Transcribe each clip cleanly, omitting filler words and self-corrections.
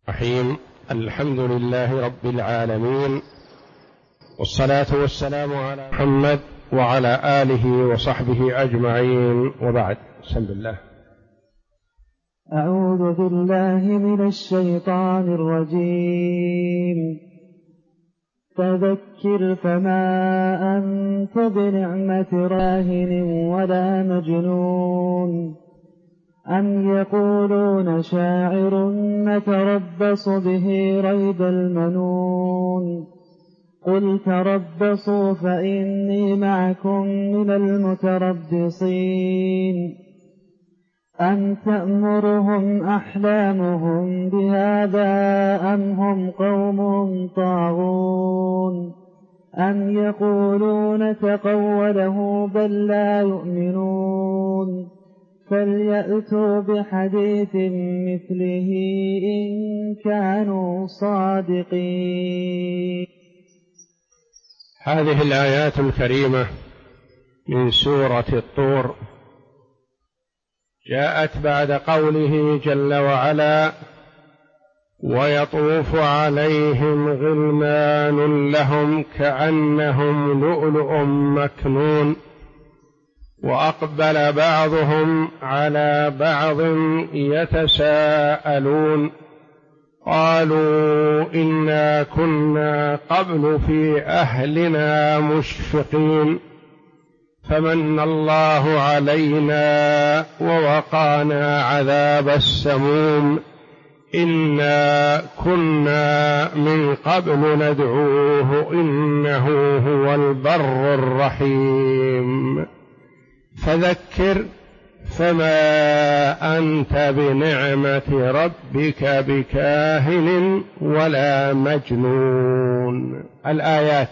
الرحيم. الحمد لله رب العالمين، والصلاة والسلام على محمد وعلى آله وصحبه أجمعين، وبعد. بسم الله. أعوذ بالله من الشيطان الرجيم. فذكر فما أنت بنعمة راهن ولا مجنون، أم يقولون شاعر نتربص به ريب المنون، قل تربصوا فإني معكم من المتربصين، أم تأمرهم أحلامهم بهذا أم هم قوم طاغون، أم يقولون تقوله بل لا يؤمنون، فليأتوا بحديث مثله إن كانوا صادقين. هذه الآيات الكريمة من سورة الطور جاءت بعد قوله جل وعلا: ويطوف عليهم غلمان لهم كأنهم لؤلؤ مكنون، وأقبل بعضهم على بعض يتساءلون، قالوا إنا كنا قبل في أهلنا مشفقين، فمن الله علينا ووقانا عذاب السموم، إنا كنا من قبل ندعوه إنه هو البر الرحيم. فذكر فما أنت بنعمة ربك بكاهن ولا مجنون. الآيات.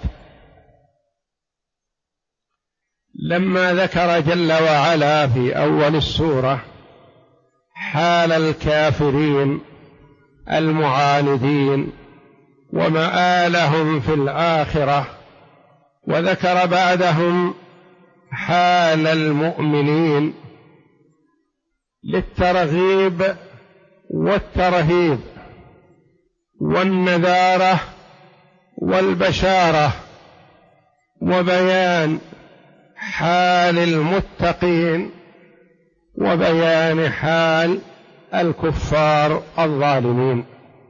لما ذكر جل وعلا في أول السورة حال الكافرين المعاندين ومآلهم في الآخرة، وذكر بعدهم حال المؤمنين للترغيب والترهيب والنذارة والبشارة، وبيان حال المتقين وبيان حال الكفار الظالمين،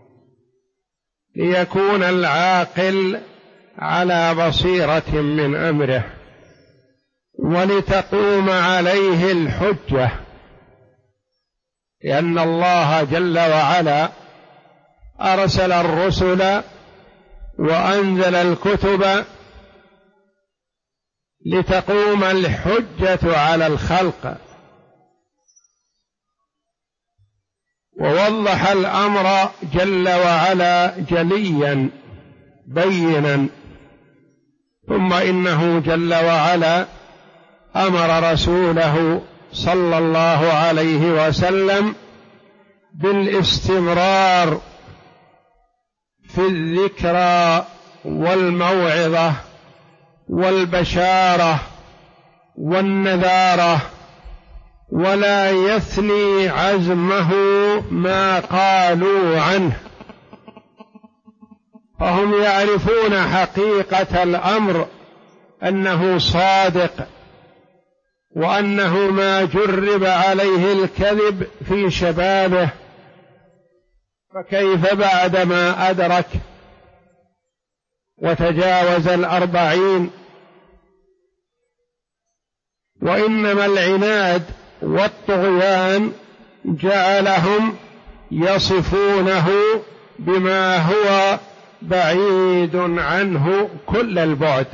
ليكون العاقل على بصيرة من أمره، ولتقوم عليه الحجة، لأن الله جل وعلا أرسل الرسل وأنزل الكتب لتقوم الحجة على الخلق، ووضح الأمر جل وعلا جليا بينا. ثم إنه جل وعلا أمر رسوله صلى الله عليه وسلم بالاستمرار في الذكرى والموعظة والبشارة والنذارة، ولا يثني عزمه ما قالوا عنه، فهم يعرفون حقيقة الأمر أنه صادق، وأنه ما جرب عليه الكذب في شبابه، فكيف بعدما أدرك وتجاوز 40؟ وإنما العناد والطغيان جعلهم يصفونه بما هو بعيد عنه كل البعد.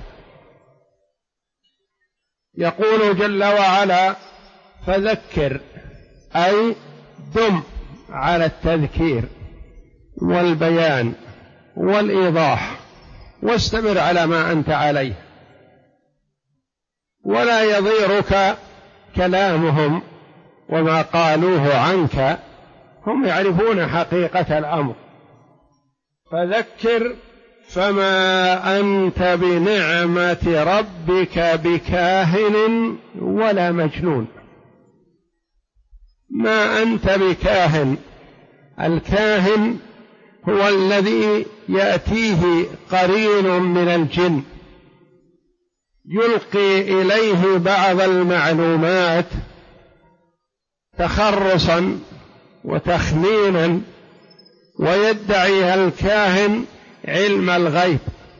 يقول جل وعلا: فذكر، أي دم على التذكير والبيان والإيضاح، واستمر على ما أنت عليه، ولا يضيرك كلامهم وما قالوه عنك، هم يعرفون حقيقة الأمر. فذكر فما أنت بنعمة ربك بكاهن ولا مجنون. ما أنت بكاهن، الكاهن هو الذي يأتيه قرين من الجن يلقي إليه بعض المعلومات تخرصا وتخمينا، ويدعي الكاهن علم الغيب،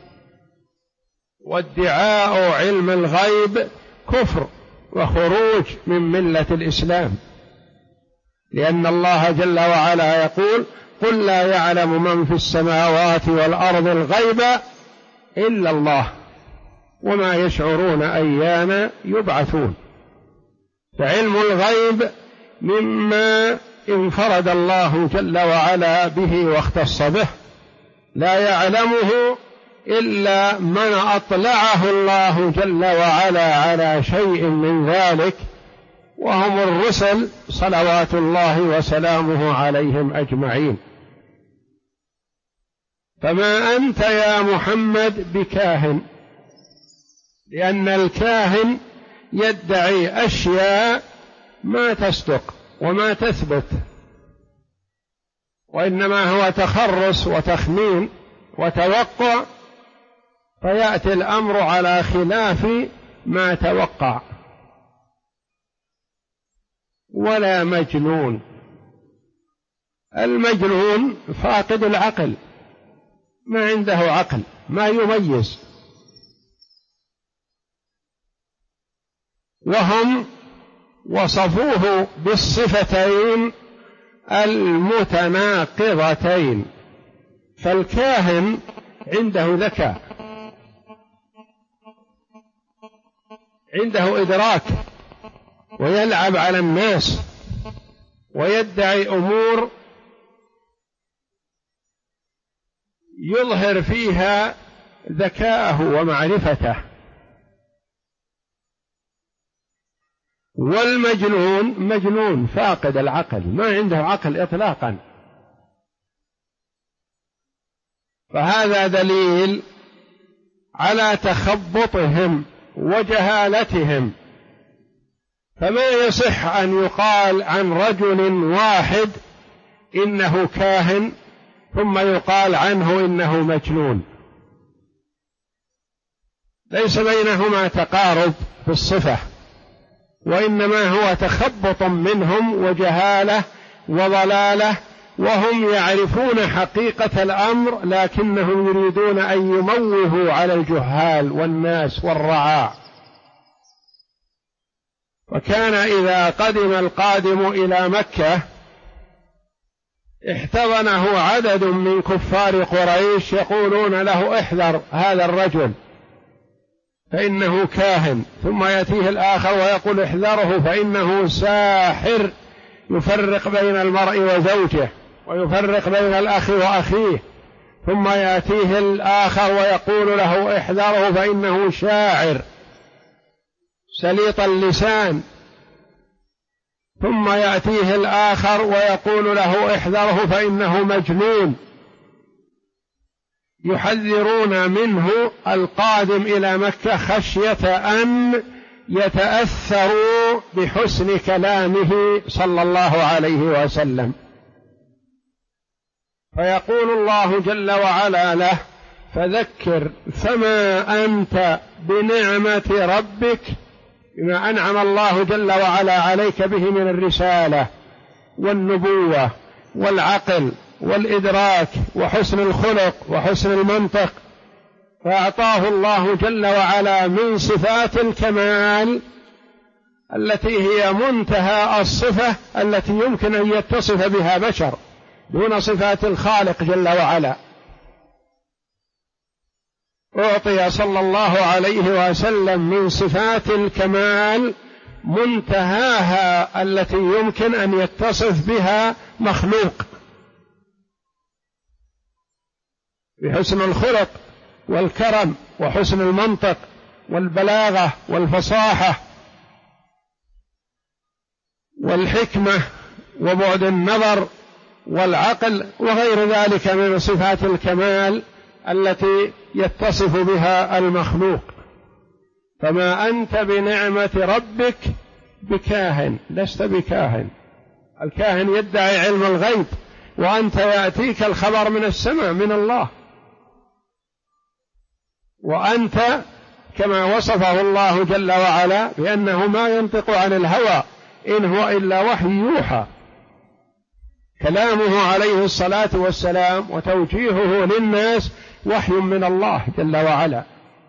وادعاء علم الغيب كفر وخروج من ملة الإسلام، لأن الله جل وعلا يقول: قل لا يعلم من في السماوات والأرض الغيب إلا الله وما يشعرون أيان يبعثون. فعلم الغيب مما انفرد الله جل وعلا به واختص به، لا يعلمه إلا من أطلعه الله جل وعلا على شيء من ذلك، وهم الرسل صلوات الله وسلامه عليهم أجمعين. فما أنت يا محمد بكاهن، لأن الكاهن يدعي أشياء ما تصدق وما تثبت، وإنما هو تخرص وتخمين وتوقع، فيأتي الأمر على خلاف ما توقع. ولا مجنون، المجنون فاقد العقل، ما عنده عقل، ما يميز. وهم وصفوه بالصفتين المتناقضتين. فالكاهن عنده ذكاء، عنده إدراك، ويلعب على الناس ويدعي أمور يظهر فيها ذكاءه ومعرفته. والمجنون مجنون فاقد العقل، ما عنده عقل إطلاقا. فهذا دليل على تخبطهم وجهالتهم. فما يصح أن يقال عن رجل واحد إنه كاهن ثم يقال عنه إنه مجنون، ليس بينهما تقارب في الصفة، وإنما هو تخبط منهم وجهالة وضلالة، وهم يعرفون حقيقة الأمر لكنهم يريدون أن يموهوا على الجهال والناس والرعاع. وكان إذا قدم القادم إلى مكة احتضنه عدد من كفار قريش يقولون له: احذر هذا الرجل فإنه كاهن. ثم يأتيه الآخر ويقول: احذره فإنه ساحر يفرق بين المرء وزوجه ويفرق بين الأخ وأخيه. ثم يأتيه الآخر ويقول له: احذره فإنه شاعر سليط اللسان. ثم يأتيه الآخر ويقول له: احذره فإنه مجنون. يحذرون منه القادم إلى مكة خشية أن يتأثروا بحسن كلامه صلى الله عليه وسلم. فيقول الله جل وعلا له: فذكر فما أنت بنعمة ربك، بما أنعم الله جل وعلا عليك به من الرسالة والنبوة والعقل والإدراك وحسن الخلق وحسن المنطق، فأعطاه الله جل وعلا من صفات الكمال التي هي منتهى الصفة التي يمكن أن يتصف بها بشر دون صفات الخالق جل وعلا. أعطي صلى الله عليه وسلم من صفات الكمال منتهاها التي يمكن أن يتصف بها مخلوق، بحسن الخلق والكرم وحسن المنطق والبلاغة والفصاحة والحكمة وبعد النظر والعقل وغير ذلك من صفات الكمال التي يتصف بها المخلوق. فما أنت بنعمة ربك بكاهن، لست بكاهن. الكاهن يدعي علم الغيب وأنت يأتيك الخبر من السماء من الله، وأنت كما وصفه الله جل وعلا بأنه ما ينطق عن الهوى إن هو إلا وحي يوحى، كلامه عليه الصلاة والسلام وتوجيهه للناس وحي من الله جل وعلا.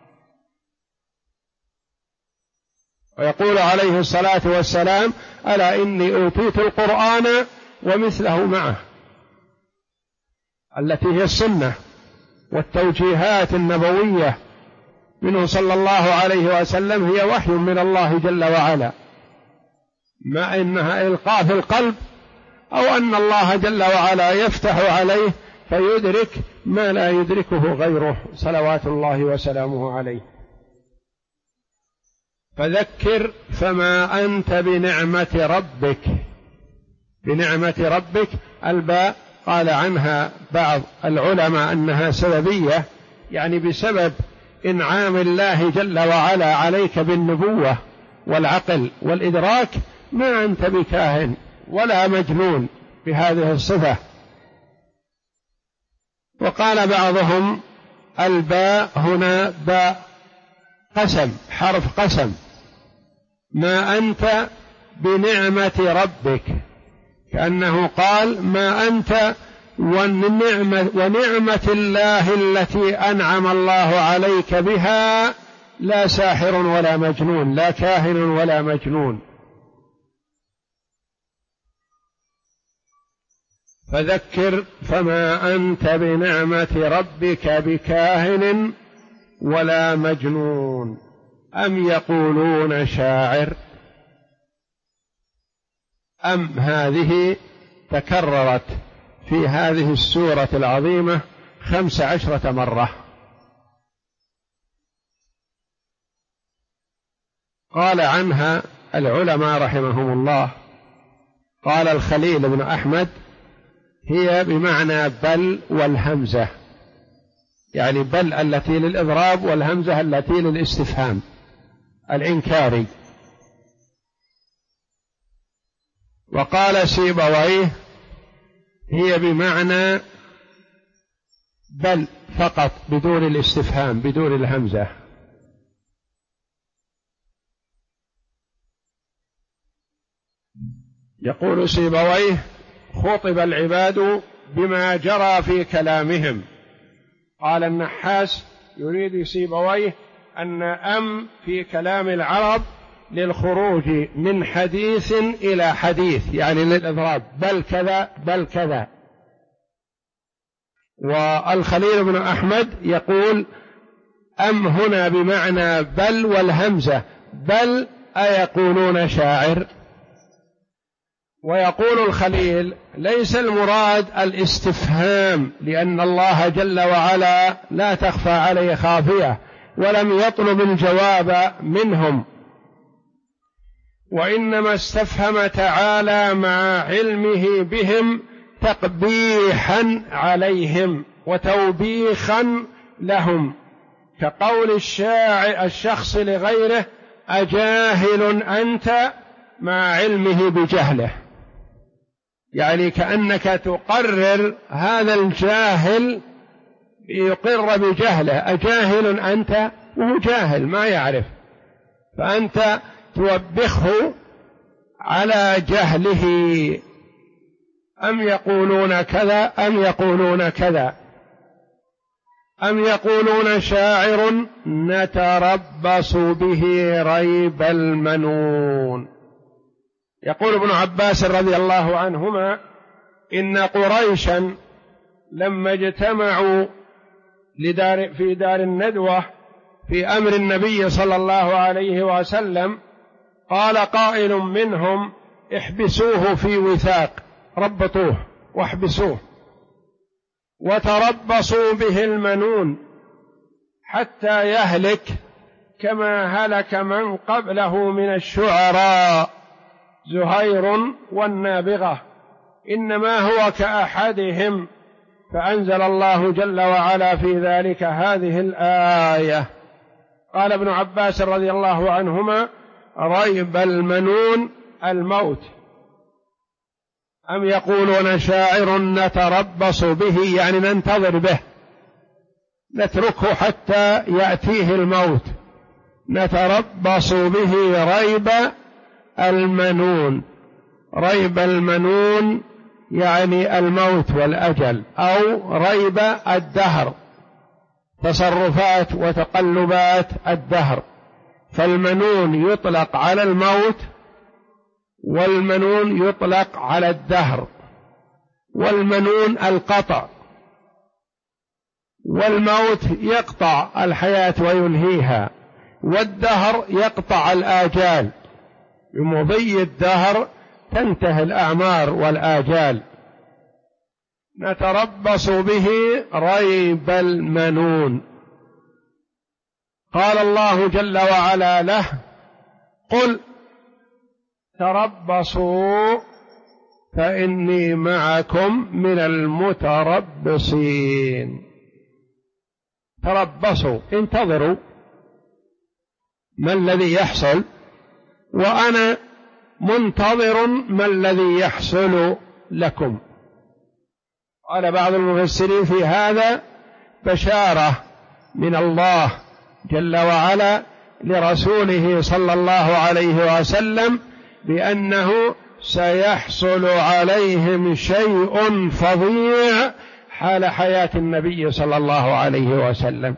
ويقول عليه الصلاة والسلام: ألا إني أوتيت القرآن ومثله معه، التي هي السنة والتوجيهات النبوية منه صلى الله عليه وسلم، هي وحي من الله جل وعلا، ما إنها إلقاء في القلب، أو أن الله جل وعلا يفتح عليه فيدرك ما لا يدركه غيره صلوات الله وسلامه عليه. فذكر فما أنت بنعمة ربك. بنعمة ربك الباء قال عنها بعض العلماء أنها سببية، يعني بسبب إنعام الله جل وعلا عليك بالنبوة والعقل والإدراك ما أنت بكاهن ولا مجنون بهذه الصفة. وقال بعضهم الباء هنا باء قسم، حرف قسم، ما أنت بنعمة ربك، كأنه قال ما أنت ونعمة الله التي أنعم الله عليك بها لا ساحر ولا مجنون، لا كاهن ولا مجنون. فذكر فما أنت بنعمة ربك بكاهن ولا مجنون، أم يقولون شاعر. أم هذه تكررت في هذه السورة العظيمة 15 مرة. قال عنها العلماء رحمهم الله، قال الخليل بن أحمد هي بمعنى بل والهمزة، يعني بل التي للإضراب والهمزة التي للاستفهام الإنكاري. وقال سيبويه هي بمعنى بل فقط بدون الاستفهام بدون الهمزة. يقول سيبويه خطب العباد بما جرى في كلامهم. قال النحاس يريد سيبويه أن أم في كلام العرب للخروج من حديث إلى حديث، يعني للإضراب، بل كذا بل كذا. والخليل بن أحمد يقول أم هنا بمعنى بل والهمزة، بل أيقولون شاعر. ويقول الخليل ليس المراد الاستفهام، لأن الله جل وعلا لا تخفى عليه خافية ولم يطلب الجواب منهم، وإنما استفهم تعالى مع علمه بهم تقبيحا عليهم وتوبيخا لهم، كقول الشخص لغيره أجاهل أنت مع علمه بجهله، يعني كأنك تقرر هذا الجاهل يقر بجهله، أجاهل أنت، وهو جاهل ما يعرف، فأنت توبخه على جهله. أم يقولون كذا أم يقولون كذا، أم يقولون شاعر نتربص به ريب المنون. يقول ابن عباس رضي الله عنهما إن قريشا لما اجتمعوا في دار الندوة في أمر النبي صلى الله عليه وسلم، قال قائل منهم احبسوه في وثاق، ربطوه واحبسوه، وتربصوا به المنون حتى يهلك كما هلك من قبله من الشعراء زهير والنابغة، إنما هو كأحدهم. فأنزل الله جل وعلا في ذلك هذه الآية. قال ابن عباس رضي الله عنهما ريب المنون الموت. أم يقولون شاعر نتربص به، يعني ننتظر به، نتركه حتى يأتيه الموت. نتربص به ريب المنون. ريب المنون يعني الموت والأجل، أو ريب الدهر، تصرفات وتقلبات الدهر. فالمنون يطلق على الموت، والمنون يطلق على الدهر. والمنون القطع، والموت يقطع الحياة وينهيها، والدهر يقطع الآجال، بمضي الدهر تنتهي الأعمار والآجال. نتربص به ريب المنون. قال الله جل وعلا له: قل تربصوا فإني معكم من المتربصين. تربصوا، انتظروا ما الذي يحصل، وأنا منتظر ما الذي يحصل لكم. قال بعض المفسرين في هذا بشارة من الله جل وعلا لرسوله صلى الله عليه وسلم بأنه سيحصل عليهم شيء فظيع حال حياة النبي صلى الله عليه وسلم.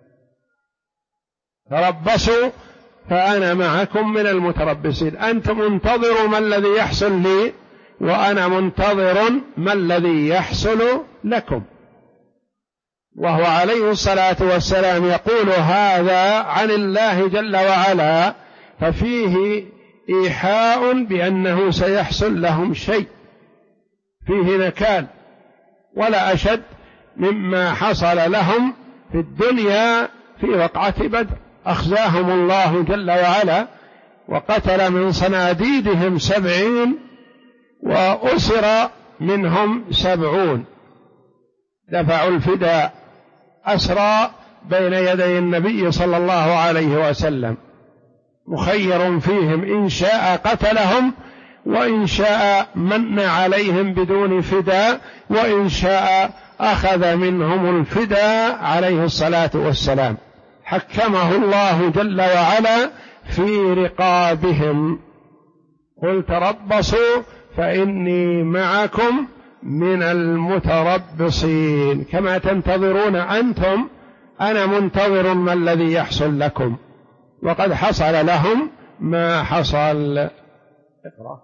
تربصوا فأنا معكم من المتربصين. أنتم انتظروا ما الذي يحصل لي، وأنا منتظر ما الذي يحصل لكم. وهو عليه الصلاة والسلام يقول هذا عن الله جل وعلا، ففيه إيحاء بأنه سيحصل لهم شيء فيه نكال، ولا أشد مما حصل لهم في الدنيا في وقعة بدر. أخزاهم الله جل وعلا، وقتل من صناديدهم 70 وأسر منهم 70. دفعوا الفداء أسرى بين يدي النبي صلى الله عليه وسلم، مخير فيهم إن شاء قتلهم، وإن شاء من عليهم بدون فداء، وإن شاء أخذ منهم الفداء عليه الصلاة والسلام. حكمه الله جل وعلا في رقابهم. قل تربصوا فإني معكم من المتربصين. كما تنتظرون أنتم، أنا منتظر ما الذي يحصل لكم، وقد حصل لهم ما حصل. اقرأ.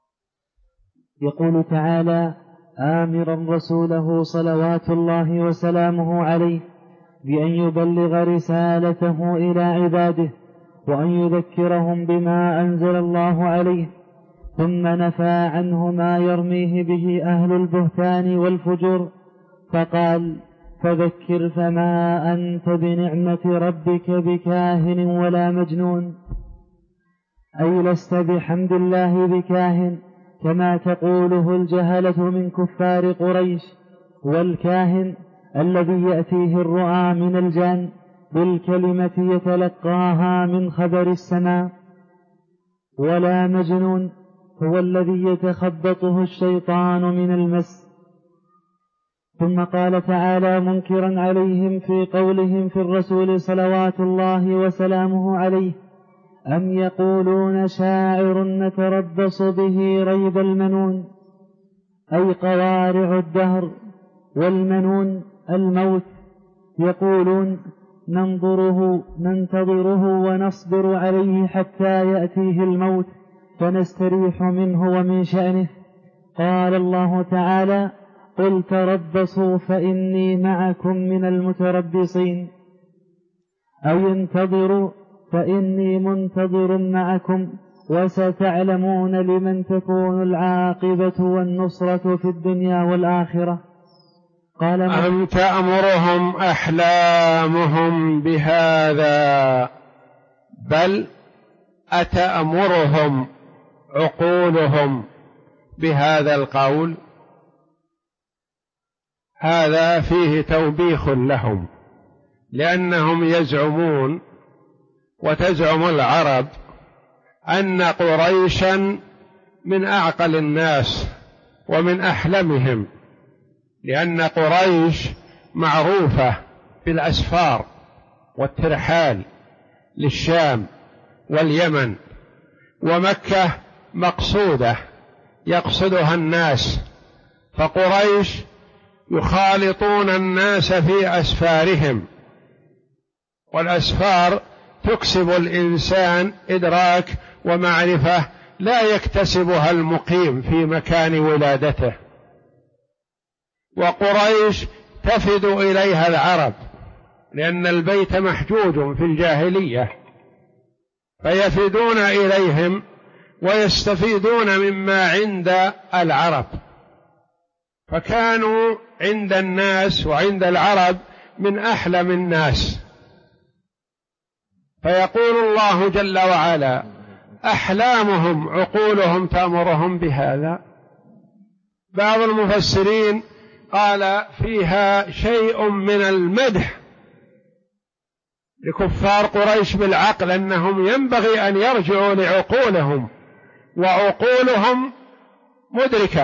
يقول تعالى: آمرا رسوله صلوات الله وسلامه عليه بأن يبلغ رسالته إلى عباده، وأن يذكرهم بما أنزل الله عليه، ثم نفى عنه ما يرميه به أهل البهتان والفجور، فقال: فذكر فما أنت بنعمة ربك بكاهن ولا مجنون، أي لست بحمد الله بكاهن كما تقوله الجهلة من كفار قريش. والكاهن الذي يأتيه الرؤى من الجان بالكلمة يتلقاها من خبر السماء. ولا مجنون هو الذي يتخبطه الشيطان من المس. ثم قال تعالى منكرا عليهم في قولهم في الرسول صلوات الله وسلامه عليه: أم يقولون شاعر نتربص به ريب المنون، أي قوارع الدهر، والمنون الموت. يقولون ننتظره ونصبر عليه حتى يأتيه الموت فنستريح منه ومن شأنه. قال الله تعالى: قل تربصوا فإني معكم من المتربصين، أي انتظروا فإني منتظر معكم، وستعلمون لمن تكون العاقبة والنصرة في الدنيا والآخرة. قال: أم تأمرهم أحلامهم بهذا، بل أتأمرهم عقولهم بهذا القول. هذا فيه توبيخ لهم، لأنهم يزعمون وتزعم العرب أن قريشا من أعقل الناس ومن أحلمهم، لأن قريش معروفة بالأسفار والترحال للشام واليمن، ومكة مقصودة يقصدها الناس، فقريش يخالطون الناس في أسفارهم، والأسفار تكسب الإنسان إدراك ومعرفة لا يكتسبها المقيم في مكان ولادته. وقريش تفد إليها العرب، لأن البيت محجوج في الجاهلية، فيفدون إليهم ويستفيدون مما عند العرب، فكانوا عند الناس وعند العرب من أحلم الناس. فيقول الله جل وعلا: أحلامهم عقولهم تأمرهم بهذا. بعض المفسرين قال فيها شيء من المدح لكفار قريش بالعقل، أنهم ينبغي أن يرجعوا لعقولهم، وعقولهم مدركة.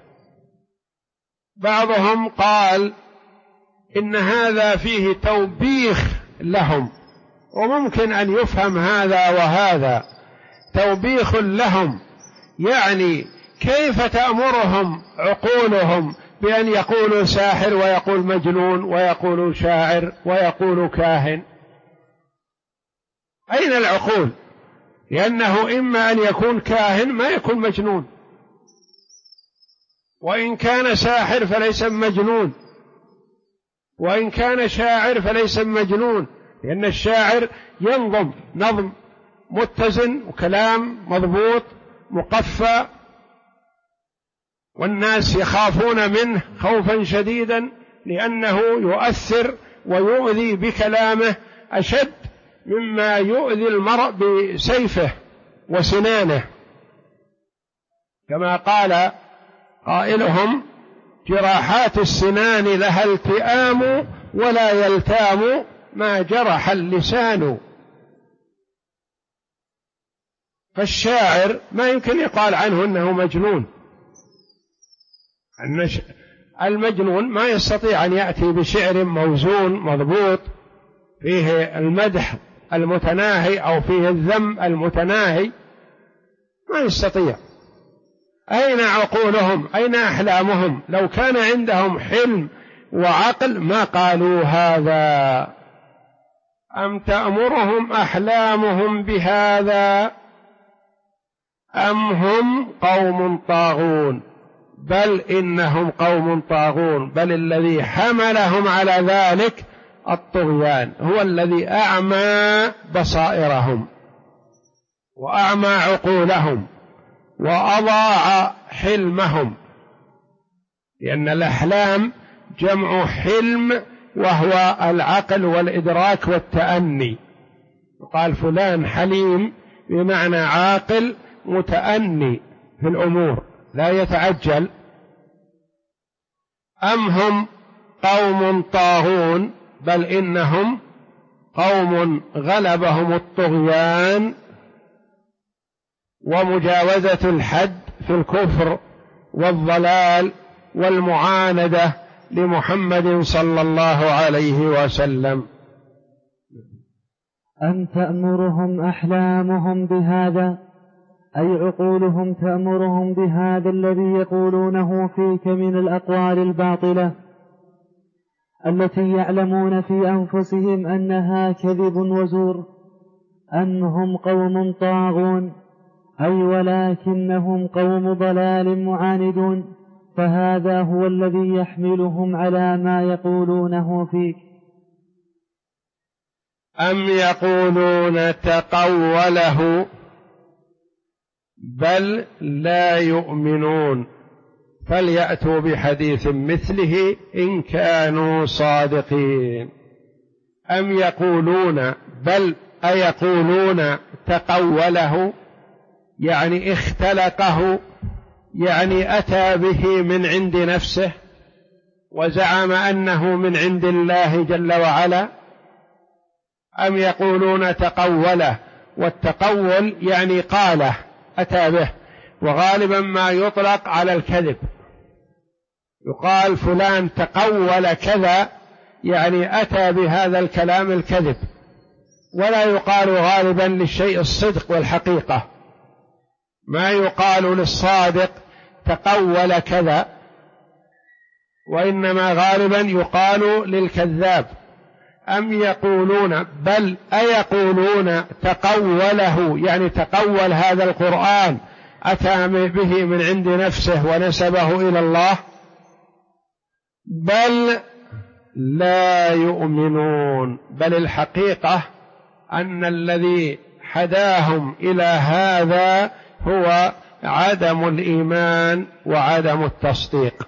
بعضهم قال إن هذا فيه توبيخ لهم، وممكن أن يفهم هذا وهذا. توبيخ لهم يعني كيف تأمرهم عقولهم بأن يقولوا ساحر ويقول مجنون ويقول شاعر ويقول كاهن؟ أين العقول؟ لأنه إما أن يكون كاهن ما يكون مجنون، وإن كان ساحر فليس مجنون، وإن كان شاعر فليس مجنون، لأن الشاعر ينظم نظم متزن وكلام مضبوط مقفى، والناس يخافون منه خوفا شديدا، لأنه يؤثر ويؤذي بكلامه أشد مما يؤذي المرء بسيفه وسنانه، كما قال قائلهم: جراحات السنان لها التئام ولا يلتام ما جرح اللسان. فالشاعر ما يمكن يقال عنه أنه مجنون. المجنون ما يستطيع أن يأتي بشعر موزون مضبوط فيه المدح المتناهي أو فيه الذم المتناهي، ما يستطيع. أين عقولهم؟ أين أحلامهم؟ لو كان عندهم حلم وعقل ما قالوا هذا. أم تأمرهم أحلامهم بهذا أم هم قوم طاغون؟ بل إنهم قوم طاغون، بل الذي حملهم على ذلك الطغيان، هو الذي أعمى بصائرهم وأعمى عقولهم وأضاع حلمهم، لأن الأحلام جمع حلم، وهو العقل والإدراك والتأني. قال فلان حليم بمعنى عاقل متأني في الأمور لا يتعجل. أم هم قوم طاغون؟ بل إنهم قوم غلبهم الطغيان ومجاوزة الحد في الكفر والضلال والمعاندة لمحمد صلى الله عليه وسلم. أم تأمرهم أحلامهم بهذا، أي عقولهم تأمرهم بهذا الذي يقولونه فيك من الأقوال الباطلة التي يعلمون في أنفسهم أنها كذب وزور، أم هم قوم طاغون، أي ولكنهم قوم ضلال معاندون، فهذا هو الذي يحملهم على ما يقولونه فيك. أم يقولون تقوله بل لا يؤمنون فليأتوا بحديث مثله إن كانوا صادقين. أم يقولون بل أيقولون تقوله يعني اختلقه، يعني أتى به من عند نفسه وزعم أنه من عند الله جل وعلا. أم يقولون تقوله، والتقول يعني قاله أتى به، وغالبا ما يطلق على الكذب يقال فلان تقول كذا، يعني أتى بهذا الكلام الكذب، ولا يقال غالبا للشيء الصدق والحقيقة. ما يقال للصادق تقول كذا، وإنما غالبا يقال للكذاب. أم يقولون بل أيقولون تقوله، يعني تقول هذا القرآن، أتى به من عند نفسه ونسبه إلى الله، بل لا يؤمنون. بل الحقيقة أن الذي حداهم إلى هذا هو عدم الإيمان وعدم التصديق.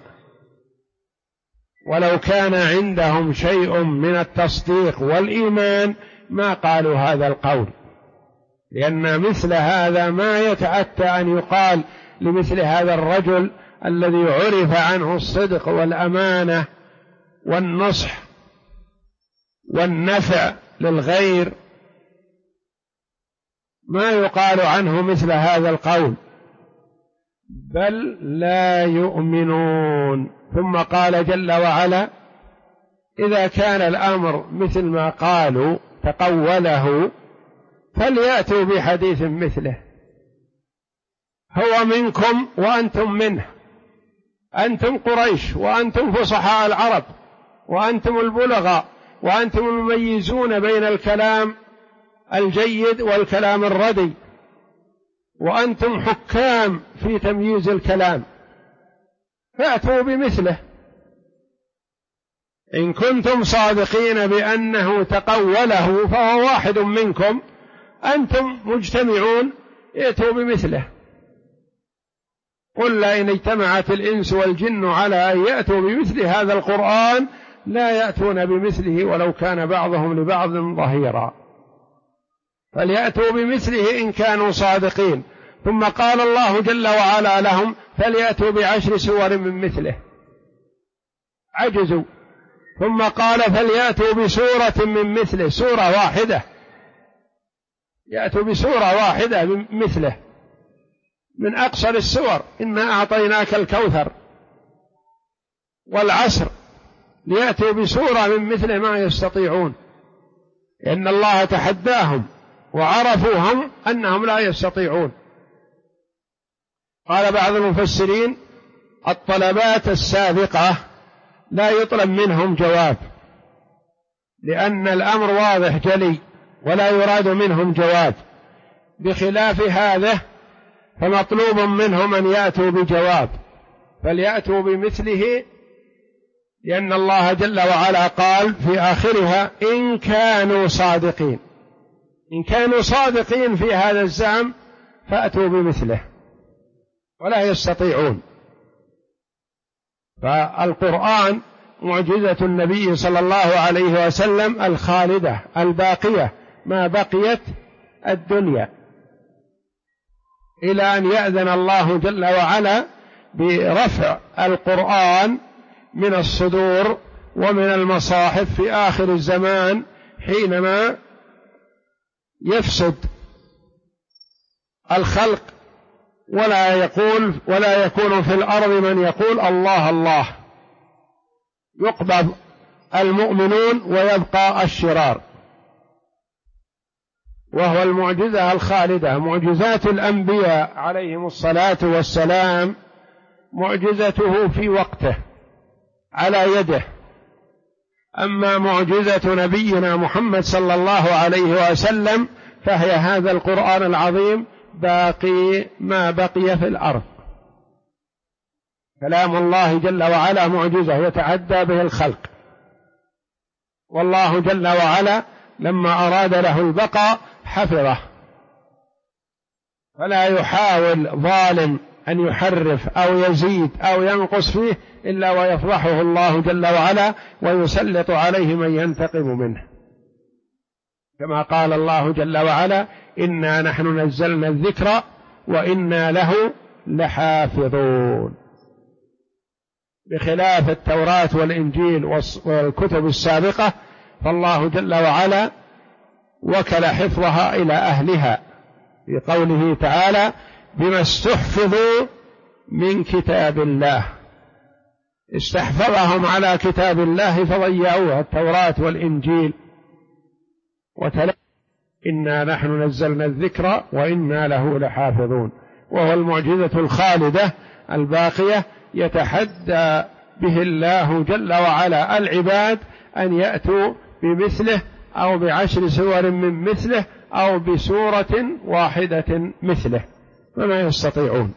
ولو كان عندهم شيء من التصديق والإيمان ما قالوا هذا القول، لأن مثل هذا ما يتأتى أن يقال لمثل هذا الرجل الذي عرف عنه الصدق والأمانة والنصح والنفع للغير، ما يقال عنه مثل هذا القول، بل لا يؤمنون. ثم قال جل وعلا: إذا كان الأمر مثل ما قالوا تقوله فليأتوا بحديث مثله، هو منكم وأنتم منه، أنتم قريش وأنتم فصحاء العرب وأنتم البلغاء وأنتم المميزون بين الكلام الجيد والكلام الردي، وأنتم حكام في تمييز الكلام، فأتوا بمثله إن كنتم صادقين بأنه تقوله فهو واحد منكم، أنتم مجتمعون، ائتوا بمثله. قل لئن اجتمعت الإنس والجن على أن يأتوا بمثل هذا القرآن لا يأتون بمثله ولو كان بعضهم لبعض ظهيرا، فليأتوا بمثله إن كانوا صادقين. ثم قال الله جل وعلا لهم: فليأتوا ب10 سور من مثله، عجزوا. ثم قال: فليأتوا بسورة من مثله، سورة واحدة، يأتوا بسورة واحدة من مثله، من أقصر السور، إنا أعطيناك الكوثر والعصر، ليأتوا بسورة من مثله ما يستطيعون، إن الله تحداهم وعرفوا هم أنهم لا يستطيعون. قال بعض المفسرين: الطلبات السابقة لا يطلب منهم جواب، لأن الأمر واضح جلي ولا يراد منهم جواب، بخلاف هذا فمطلوب منهم أن يأتوا بجواب، فليأتوا بمثله، لأن الله جل وعلا قال في آخرها: إن كانوا صادقين. إن كانوا صادقين في هذا الزعم فأتوا بمثله، ولا يستطيعون. فالقرآن معجزة النبي صلى الله عليه وسلم الخالدة الباقية ما بقيت الدنيا، إلى أن يأذن الله جل وعلا برفع القرآن من الصدور ومن المصاحف في آخر الزمان، حينما يفسد الخلق ولا يكون في الأرض من يقول الله الله، يقبض المؤمنون ويبقى الشرار. وهو المعجزة الخالدة. معجزات الأنبياء عليهم الصلاة والسلام معجزته في وقته على يده، أما معجزة نبينا محمد صلى الله عليه وسلم فهي هذا القرآن العظيم باقي ما بقي في الأرض. كلام الله جل وعلا معجزة يتعدى به الخلق، والله جل وعلا لما أراد له البقاء حفظه، فلا يحاول ظالم أن يحرف أو يزيد أو ينقص فيه إلا ويفضحه الله جل وعلا ويسلط عليه من ينتقم منه، كما قال الله جل وعلا: إنا نحن نزلنا الذكر وإنا له لحافظون. بخلاف التوراة والإنجيل والكتب السابقة، فالله جل وعلا وكل حفظها إلى أهلها، في قوله تعالى: بما استحفظوا من كتاب الله. استحفظهم على كتاب الله فضيعوها، التوراة والإنجيل، إنا نحن نزلنا الذكر وإنا له لحافظون، وهو المعجزة الخالدة الباقية يتحدى به الله جل وعلا العباد أن يأتوا بمثله أو ب10 سور من مثله أو بسورة واحدة مثله، فما يستطيعون.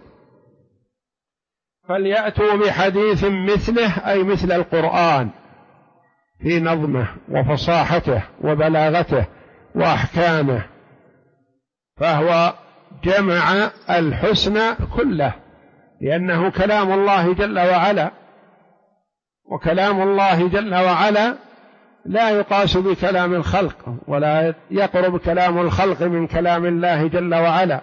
فليأتوا بحديث مثله، أي مثل القرآن في نظمه وفصاحته وبلاغته وأحكامه، فهو جمع الحسنى كله، لأنه كلام الله جل وعلا، وكلام الله جل وعلا لا يقاس بكلام الخلق، ولا يقرب كلام الخلق من كلام الله جل وعلا.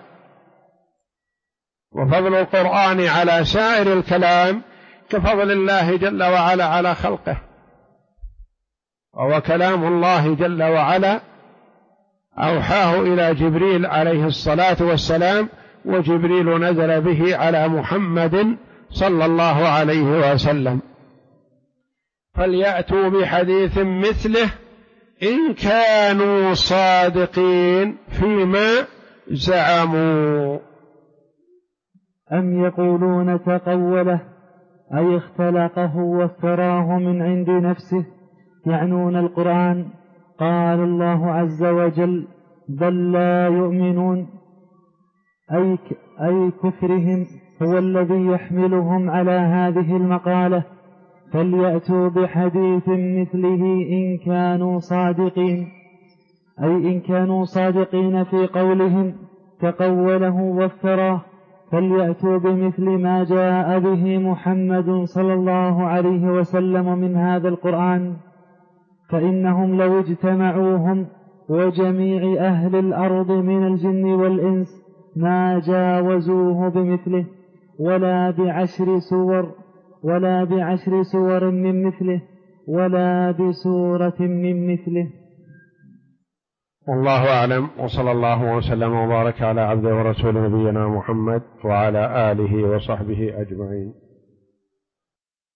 وفضل القرآن على سائر الكلام كفضل الله جل وعلا على خلقه، وهو كلام الله جل وعلا أوحاه إلى جبريل عليه الصلاة والسلام، وجبريل نزل به على محمد صلى الله عليه وسلم. فليأتوا بحديث مثله إن كانوا صادقين فيما زعموا. أم يقولون تقوله أي اختلقه وافتراه من عند نفسه، يعنون القرآن. قال الله عز وجل بل لا يؤمنون، أي كفرهم هو الذي يحملهم على هذه المقالة. فليأتوا بحديث مثله إن كانوا صادقين، أي إن كانوا صادقين في قولهم تقوله وافتراه، فليأتوا بمثل ما جاء به محمد صلى الله عليه وسلم من هذا القرآن، فإنهم لو اجتمعوهم وجميع أهل الأرض من الجن والإنس ما جاوزوه بمثله ولا ب10 سور من مثله ولا بسورة من مثله. والله أعلم، وصلى الله وسلم وبارك على عبده ورسوله نبينا محمد وعلى آله وصحبه أجمعين.